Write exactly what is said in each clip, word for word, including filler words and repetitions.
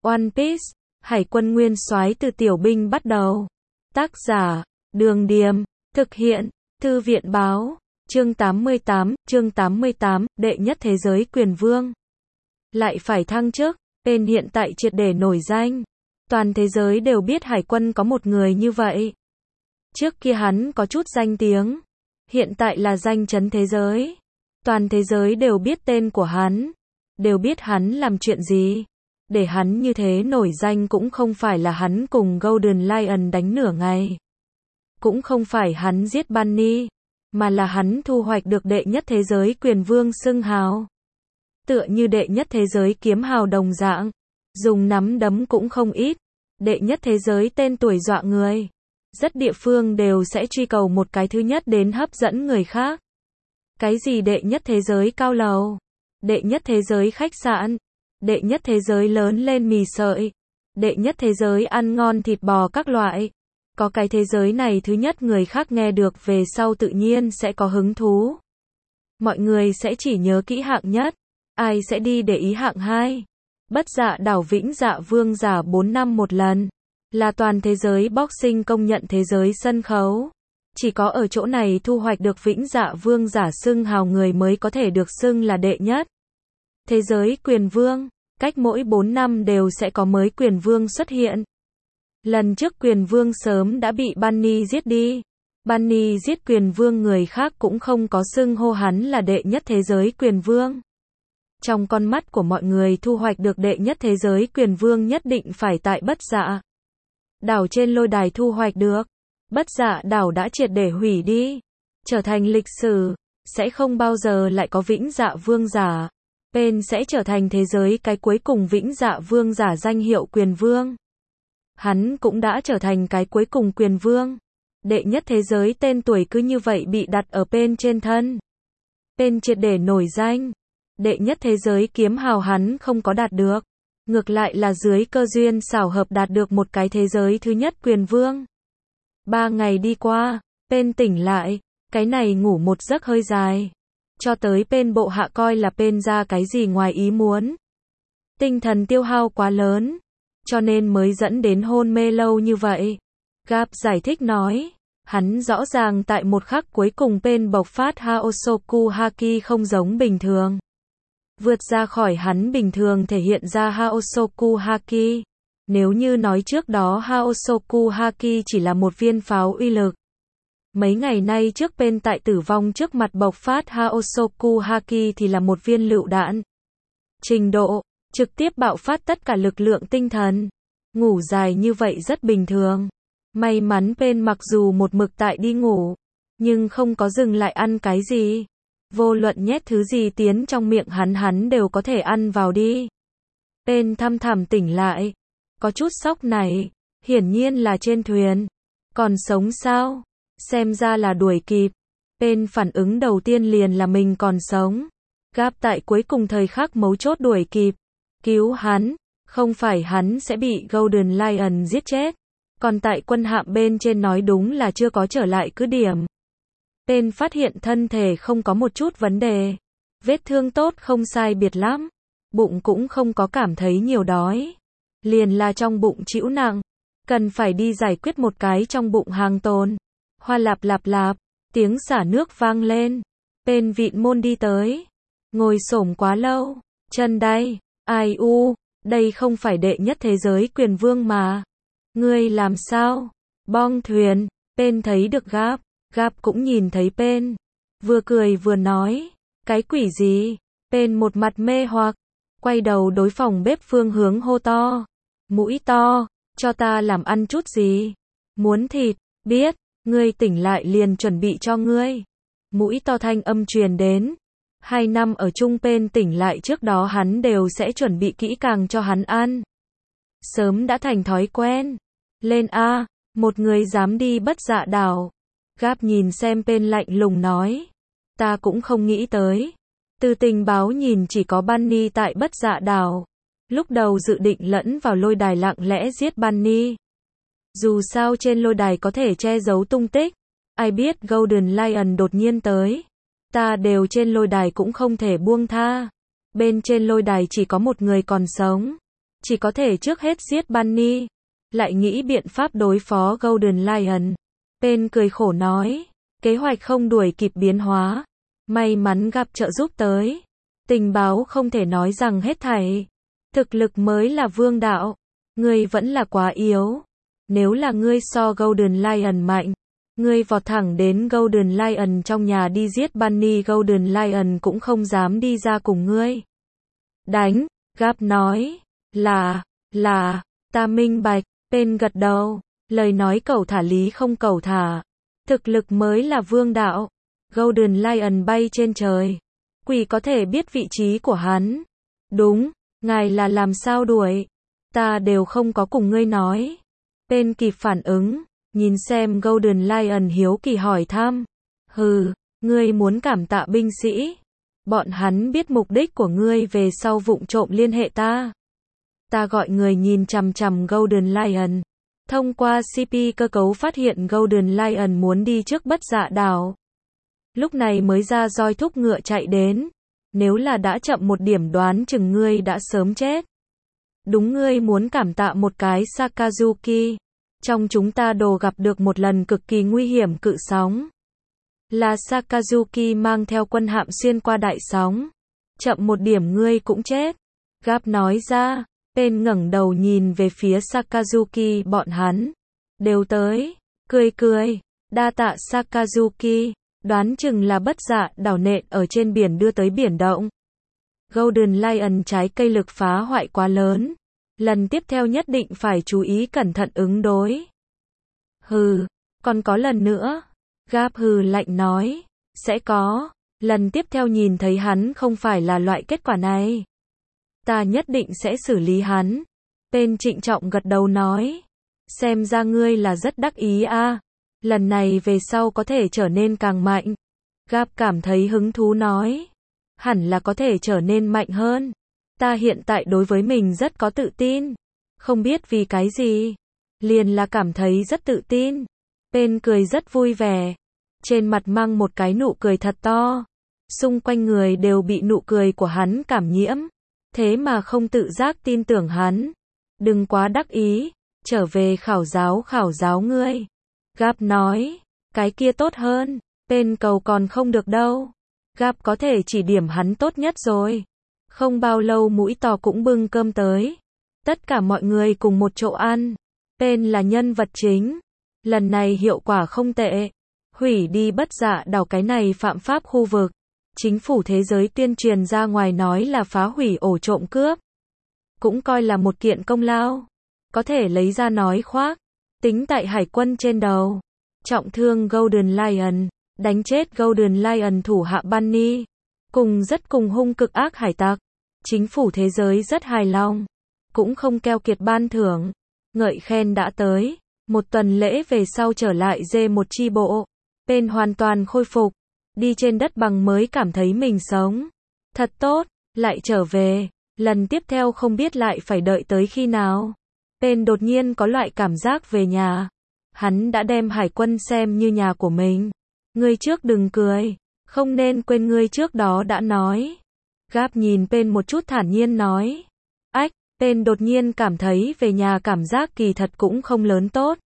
One Piece, Hải quân nguyên soái từ tiểu binh bắt đầu. Tác giả, Đường Điềm, thực hiện, Thư viện báo, chương tám mươi tám, chương tám mươi tám, đệ nhất thế giới quyền vương. Lại phải thăng chức, tên hiện tại triệt để nổi danh. Toàn thế giới đều biết Hải quân có một người như vậy. Trước kia hắn có chút danh tiếng, hiện tại là danh chấn thế giới. Toàn thế giới đều biết tên của hắn, đều biết hắn làm chuyện gì. Để hắn như thế nổi danh cũng không phải là hắn cùng Golden Lion đánh nửa ngày. Cũng không phải hắn giết Bunny, mà là hắn thu hoạch được đệ nhất thế giới quyền vương xưng hào. Tựa như đệ nhất thế giới kiếm hào đồng dạng, dùng nắm đấm cũng không ít. Đệ nhất thế giới tên tuổi dọa người. Rất địa phương đều sẽ truy cầu một cái thứ nhất đến hấp dẫn người khác. Cái gì đệ nhất thế giới cao lầu, đệ nhất thế giới khách sạn, đệ nhất thế giới lớn lên mì sợi, đệ nhất thế giới ăn ngon thịt bò các loại. Có cái thế giới này thứ nhất người khác nghe được về sau tự nhiên sẽ có hứng thú. Mọi người sẽ chỉ nhớ kỹ hạng nhất, ai sẽ đi để ý hạng hai. Bất Dạ đảo Vĩnh Dạ Vương giả bốn năm một lần, là toàn thế giới boxing công nhận thế giới sân khấu. Chỉ có ở chỗ này thu hoạch được Vĩnh Dạ Vương giả xưng hào người mới có thể được xưng là đệ nhất thế giới quyền vương. Cách mỗi bốn năm đều sẽ có mới quyền vương xuất hiện. Lần trước quyền vương sớm đã bị Bunny giết đi. Bunny giết quyền vương, người khác cũng không có xưng hô hắn là đệ nhất thế giới quyền vương. Trong con mắt của mọi người thu hoạch được đệ nhất thế giới quyền vương nhất định phải tại Bất Dạ đảo trên lôi đài thu hoạch được. Bất Dạ đảo đã triệt để hủy đi, trở thành lịch sử, sẽ không bao giờ lại có Vĩnh Dạ Vương giả. Pain sẽ trở thành thế giới cái cuối cùng Vĩnh Dạ Vương giả danh hiệu quyền vương. Hắn cũng đã trở thành cái cuối cùng quyền vương. Đệ nhất thế giới tên tuổi cứ như vậy bị đặt ở Pain trên thân. Pain triệt để nổi danh. Đệ nhất thế giới kiếm hào hắn không có đạt được. Ngược lại là dưới cơ duyên xảo hợp đạt được một cái thế giới thứ nhất quyền vương. Ba ngày đi qua, Pain tỉnh lại. Cái này ngủ một giấc hơi dài. Cho tới Pain bộ hạ coi là Pain ra cái gì ngoài ý muốn. Tinh thần tiêu hao quá lớn, cho nên mới dẫn đến hôn mê lâu như vậy. Garp giải thích nói, hắn rõ ràng tại một khắc cuối cùng Pain bộc phát Haosoku Haki không giống bình thường. Vượt ra khỏi hắn bình thường thể hiện ra Haosoku Haki. Nếu như nói trước đó Haosoku Haki chỉ là một viên pháo uy lực. Mấy ngày nay trước Pain tại tử vong trước mặt bộc phát Haosoku Haki thì là một viên lựu đạn. Trình độ, trực tiếp bạo phát tất cả lực lượng tinh thần. Ngủ dài như vậy rất bình thường. May mắn Pain mặc dù một mực tại đi ngủ, nhưng không có dừng lại ăn cái gì. Vô luận nhét thứ gì tiến trong miệng hắn hắn đều có thể ăn vào đi. Pain thăm thẳm tỉnh lại. Có chút sốc này, hiển nhiên là trên thuyền. Còn sống sao? Xem ra là đuổi kịp. Pain phản ứng đầu tiên liền là mình còn sống. Garp tại cuối cùng thời khắc mấu chốt đuổi kịp. Cứu hắn, không phải hắn sẽ bị Golden Lion giết chết. Còn tại quân hạm bên trên nói đúng là chưa có trở lại cứ điểm. Pain phát hiện thân thể không có một chút vấn đề. Vết thương tốt không sai biệt lắm. Bụng cũng không có cảm thấy nhiều đói. Liền là trong bụng trĩu nặng. Cần phải đi giải quyết một cái trong bụng hàng tồn. Hoa lạp lạp lạp, tiếng xả nước vang lên. Pain vịn môn đi tới. Ngồi xổm quá lâu. Chân đây, ai u, đây không phải đệ nhất thế giới quyền vương mà. Ngươi làm sao? Bong thuyền. Pain thấy được Garp. Garp cũng nhìn thấy Pain. Vừa cười vừa nói. Cái quỷ gì? Pain một mặt mê hoặc. Quay đầu đối phòng bếp phương hướng hô to. Mũi to, cho ta làm ăn chút gì? Muốn thịt, biết. Ngươi tỉnh lại liền chuẩn bị cho ngươi. Mũi to thanh âm truyền đến. Hai năm ở chung Pain tỉnh lại trước đó hắn đều sẽ chuẩn bị kỹ càng cho hắn ăn. Sớm đã thành thói quen. Lên a, một người dám đi Bất Dạ đảo. Garp nhìn xem Pain lạnh lùng nói. Ta cũng không nghĩ tới. Từ tình báo nhìn chỉ có Bunny tại Bất Dạ đảo. Lúc đầu dự định lẫn vào lôi đài lặng lẽ giết Bunny. Dù sao trên lôi đài có thể che giấu tung tích. Ai biết Golden Lion đột nhiên tới. Ta đều trên lôi đài cũng không thể buông tha. Bên trên lôi đài chỉ có một người còn sống. chỉ có thể trước hết giết Bunny, lại nghĩ biện pháp đối phó Golden Lion. Pen cười khổ nói, kế hoạch không đuổi kịp biến hóa, may mắn gặp trợ giúp tới. Tình báo không thể nói rằng hết thảy, thực lực mới là vương đạo, ngươi vẫn là quá yếu. Nếu là ngươi so Golden Lion mạnh, ngươi vọt thẳng đến Golden Lion trong nhà đi giết Bunny, Golden Lion cũng không dám đi ra cùng ngươi. Đánh, Gap nói, là, là, ta minh bạch. Pen gật đầu, lời nói cẩu thả lý không cẩu thả. Thực lực mới là vương đạo. Golden Lion bay trên trời, quỷ có thể biết vị trí của hắn. Đúng, ngài là làm sao đuổi, ta đều không có cùng ngươi nói. Pen kịp phản ứng, nhìn xem Golden Lion hiếu kỳ hỏi thăm. Hừ, ngươi muốn cảm tạ binh sĩ. Bọn hắn biết mục đích của ngươi về sau vụng trộm liên hệ ta. Ta gọi người nhìn chằm chằm Golden Lion. Thông qua xê pê cơ cấu phát hiện Golden Lion muốn đi trước Bất Dạ đảo. Lúc này mới ra roi thúc ngựa chạy đến. Nếu là đã chậm một điểm đoán chừng ngươi đã sớm chết. Đúng, ngươi muốn cảm tạ một cái Sakazuki. Trong chúng ta đồ gặp được một lần cực kỳ nguy hiểm cự sóng. Là Sakazuki mang theo quân hạm xuyên qua đại sóng. Chậm một điểm ngươi cũng chết. Gap nói ra. Pen ngẩng đầu nhìn về phía Sakazuki, bọn hắn đều tới, cười cười, đa tạ Sakazuki, đoán chừng là Bất Dạ đảo nện ở trên biển đưa tới biển động. Golden Lion trái cây lực phá hoại quá lớn, lần tiếp theo nhất định phải chú ý cẩn thận ứng đối. Hừ, còn có lần nữa. Gap hừ lạnh nói, sẽ có, lần tiếp theo nhìn thấy hắn không phải là loại kết quả này. Ta nhất định sẽ xử lý hắn. Pen trịnh trọng gật đầu nói. Xem ra ngươi là rất đắc ý a. À. Lần này về sau có thể trở nên càng mạnh. Gap cảm thấy hứng thú nói. Hẳn là có thể trở nên mạnh hơn. Ta hiện tại đối với mình rất có tự tin. Không biết vì cái gì. Liền là cảm thấy rất tự tin. Pen cười rất vui vẻ. Trên mặt mang một cái nụ cười thật to. Xung quanh người đều bị nụ cười của hắn cảm nhiễm. Thế mà không tự giác tin tưởng hắn. Đừng quá đắc ý, trở về khảo giáo khảo giáo ngươi. Gap nói, cái kia tốt hơn, Pen cầu còn không được đâu. Gap có thể chỉ điểm hắn tốt nhất rồi. Không bao lâu mũi tò cũng bưng cơm tới. Tất cả mọi người cùng một chỗ ăn. Pen là nhân vật chính. Lần này hiệu quả không tệ. Hủy đi Bất Dạ đảo cái này phạm pháp khu vực. Chính phủ thế giới tuyên truyền ra ngoài nói là phá hủy ổ trộm cướp. Cũng coi là một kiện công lao. Có thể lấy ra nói khoác. Tính tại hải quân trên đầu. Trọng thương Golden Lion. Đánh chết Golden Lion thủ hạ Bunny. Cùng rất cùng hung cực ác hải tặc. Chính phủ thế giới rất hài lòng. Cũng không keo kiệt ban thưởng. Ngợi khen đã tới. Một tuần lễ về sau trở lại dê một chi bộ. Pen hoàn toàn khôi phục. Đi trên đất bằng mới cảm thấy mình sống. Thật tốt, lại trở về. Lần tiếp theo không biết lại phải đợi tới khi nào. Pen đột nhiên có loại cảm giác về nhà. Hắn đã đem hải quân xem như nhà của mình. Ngươi trước đừng cười. Không nên quên ngươi trước đó đã nói. Gap nhìn Pen một chút thản nhiên nói. Ách, Pen đột nhiên cảm thấy về nhà cảm giác kỳ thật cũng không lớn tốt.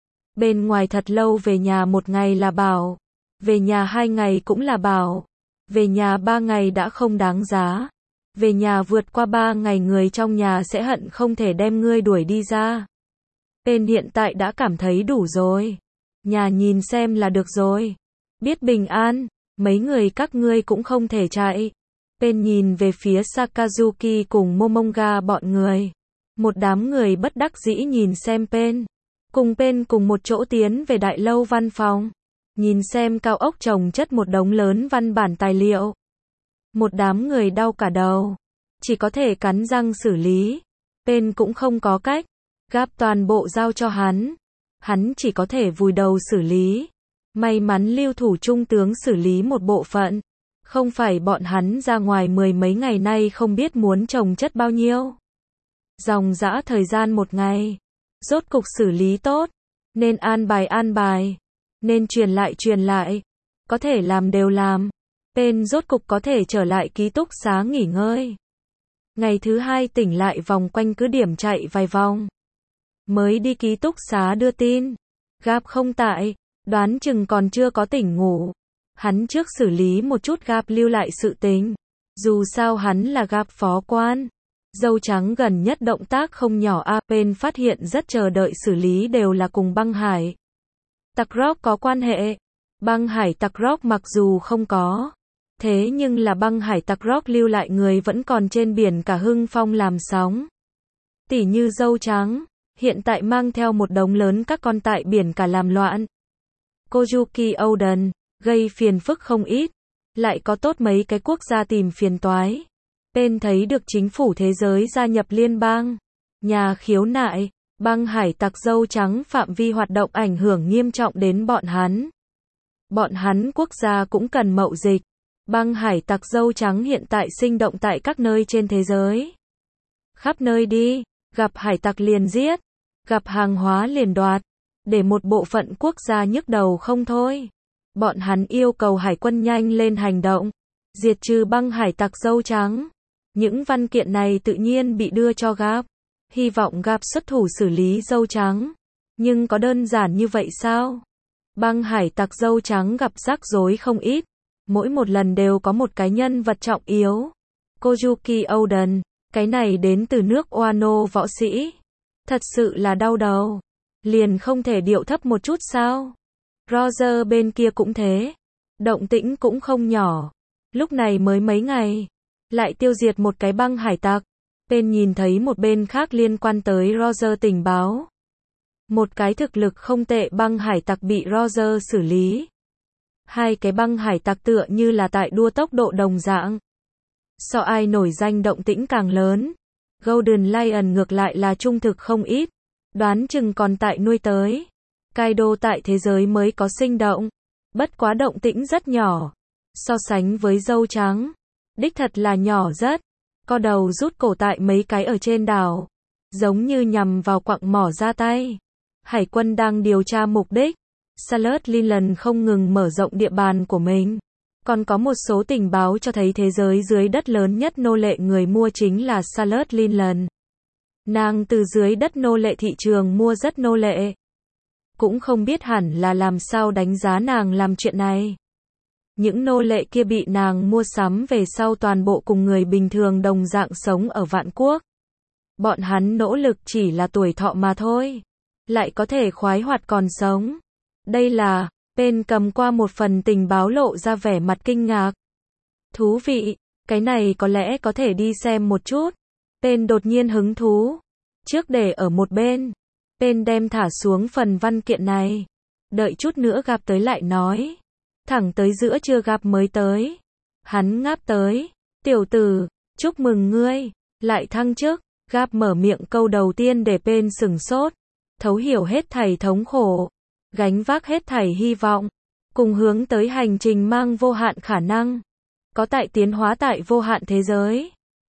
Bên ngoài thật lâu về nhà một ngày là bảo. Về nhà hai ngày cũng là bảo. Về nhà ba ngày đã không đáng giá. Về nhà vượt qua ba ngày người trong nhà sẽ hận không thể đem ngươi đuổi đi ra. Pen hiện tại đã cảm thấy đủ rồi. Nhà nhìn xem là được rồi. Biết bình an, mấy người các ngươi cũng không thể chạy. Pen nhìn về phía Sakazuki cùng Momonga bọn người. Một đám người bất đắc dĩ nhìn xem Pen. Cùng Pen cùng một chỗ tiến về đại lâu văn phòng. Nhìn xem cao ốc chồng chất một đống lớn văn bản tài liệu. Một đám người đau cả đầu. Chỉ có thể cắn răng xử lý. Pen cũng không có cách. Gap toàn bộ giao cho hắn. Hắn chỉ có thể vùi đầu xử lý. May mắn lưu thủ trung tướng xử lý một bộ phận. Không phải bọn hắn ra ngoài mười mấy ngày nay không biết muốn chồng chất bao nhiêu. Dòng dã thời gian một ngày. Rốt cục xử lý tốt. Nên an bài an bài. Nên truyền lại truyền lại. Có thể làm đều làm. Pen rốt cục có thể trở lại ký túc xá nghỉ ngơi. Ngày thứ hai tỉnh lại vòng quanh cứ điểm chạy vài vòng. Mới đi ký túc xá đưa tin. Gap không tại, đoán chừng còn chưa có tỉnh ngủ. Hắn trước xử lý một chút Gap lưu lại sự tình. Dù sao hắn là Gap phó quan. Dâu trắng gần nhất động tác không nhỏ a bên phát hiện rất chờ đợi xử lý đều là cùng băng hải tặc rock có quan hệ. Băng hải tặc rock mặc dù không có. Thế nhưng là băng hải tặc rock lưu lại người vẫn còn trên biển cả hưng phong làm sóng. Tỉ như dâu trắng, hiện tại mang theo một đống lớn các con tại biển cả làm loạn. Kojuki Oden, gây phiền phức không ít. Lại có tốt mấy cái quốc gia tìm phiền toái. Bên thấy được chính phủ thế giới gia nhập liên bang. Nhà khiếu nại, băng hải tặc dâu trắng phạm vi hoạt động ảnh hưởng nghiêm trọng đến bọn hắn. Bọn hắn quốc gia cũng cần mậu dịch. Băng hải tặc dâu trắng hiện tại sinh động tại các nơi trên thế giới. Khắp nơi đi, gặp hải tặc liền giết, gặp hàng hóa liền đoạt, để một bộ phận quốc gia nhức đầu không thôi. Bọn hắn yêu cầu hải quân nhanh lên hành động, diệt trừ băng hải tặc dâu trắng. Những văn kiện này tự nhiên bị đưa cho Gap, hy vọng Gap xuất thủ xử lý dâu trắng. Nhưng có đơn giản như vậy sao? Băng hải tặc dâu trắng gặp rắc rối không ít. Mỗi một lần đều có một cái nhân vật trọng yếu. Kojuki Oden, cái này đến từ nước Wano võ sĩ. Thật sự là đau đầu. Liền không thể điệu thấp một chút sao? Roger bên kia cũng thế. Động tĩnh cũng không nhỏ. Lúc này mới mấy ngày. Lại tiêu diệt một cái băng hải tặc. Bên nhìn thấy một bên khác liên quan tới Roger tình báo. Một cái thực lực không tệ băng hải tặc bị Roger xử lý. Hai cái băng hải tặc tựa như là tại đua tốc độ đồng dạng. So ai nổi danh động tĩnh càng lớn. Golden Lion ngược lại là trung thực không ít. Đoán chừng còn tại nuôi tới. Kaido tại thế giới mới có sinh động. Bất quá động tĩnh rất nhỏ. So sánh với dâu trắng. Đích thật là nhỏ rất. Co đầu rút cổ tại mấy cái ở trên đảo. Giống như nhằm vào quặng mỏ ra tay. Hải quân đang điều tra mục đích. Salad Linland không ngừng mở rộng địa bàn của mình. Còn có một số tình báo cho thấy thế giới dưới đất lớn nhất nô lệ người mua chính là Salad Linland. Nàng từ dưới đất nô lệ thị trường mua rất nô lệ. Cũng không biết hẳn là làm sao đánh giá nàng làm chuyện này. Những nô lệ kia bị nàng mua sắm về sau toàn bộ cùng người bình thường đồng dạng sống ở vạn quốc. Bọn hắn nỗ lực chỉ là tuổi thọ mà thôi. Lại có thể khoái hoạt còn sống. Đây là, bên cầm qua một phần tình báo lộ ra vẻ mặt kinh ngạc. Thú vị, cái này có lẽ có thể đi xem một chút. Bên đột nhiên hứng thú. Trước để ở một bên. Bên đem thả xuống phần văn kiện này. Đợi chút nữa gặp tới lại nói. Thẳng tới giữa trưa gặp mới tới. Hắn ngáp tới. Tiểu tử, chúc mừng ngươi. Lại thăng chức. Gap mở miệng câu đầu tiên để bên sừng sốt. Thấu hiểu hết thảy thống khổ. Gánh vác hết thảy hy vọng. Cùng hướng tới hành trình mang vô hạn khả năng. Có tại tiến hóa tại vô hạn thế giới.